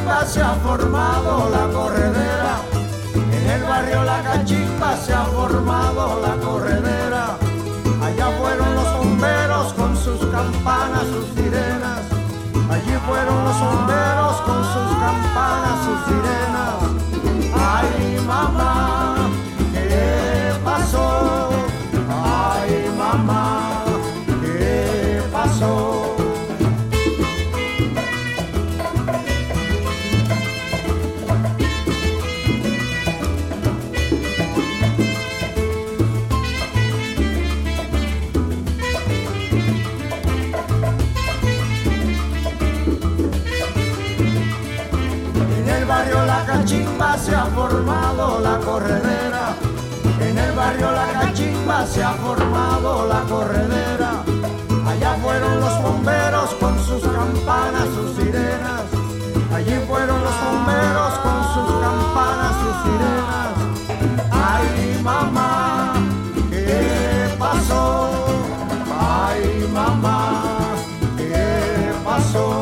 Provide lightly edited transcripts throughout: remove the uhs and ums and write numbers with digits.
Cachimba se ha formado la corredera. En el barrio La Cachimba se ha formado la corredera. Allá fueron los bomberos con sus campanas, sus sirenas. Allí fueron los bomberos con sus campanas, sus sirenas. Ay, mamá, ¿qué pasó? Ay, mamá, ¿qué pasó? La Cachimba se ha formado la corredera. En el barrio La Cachimba se ha formado la corredera. Allá fueron los bomberos con sus campanas, sus sirenas. Allí fueron los bomberos con sus campanas, sus sirenas. Ay, mamá, ¿qué pasó? Ay, mamá, ¿qué pasó?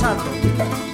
rato.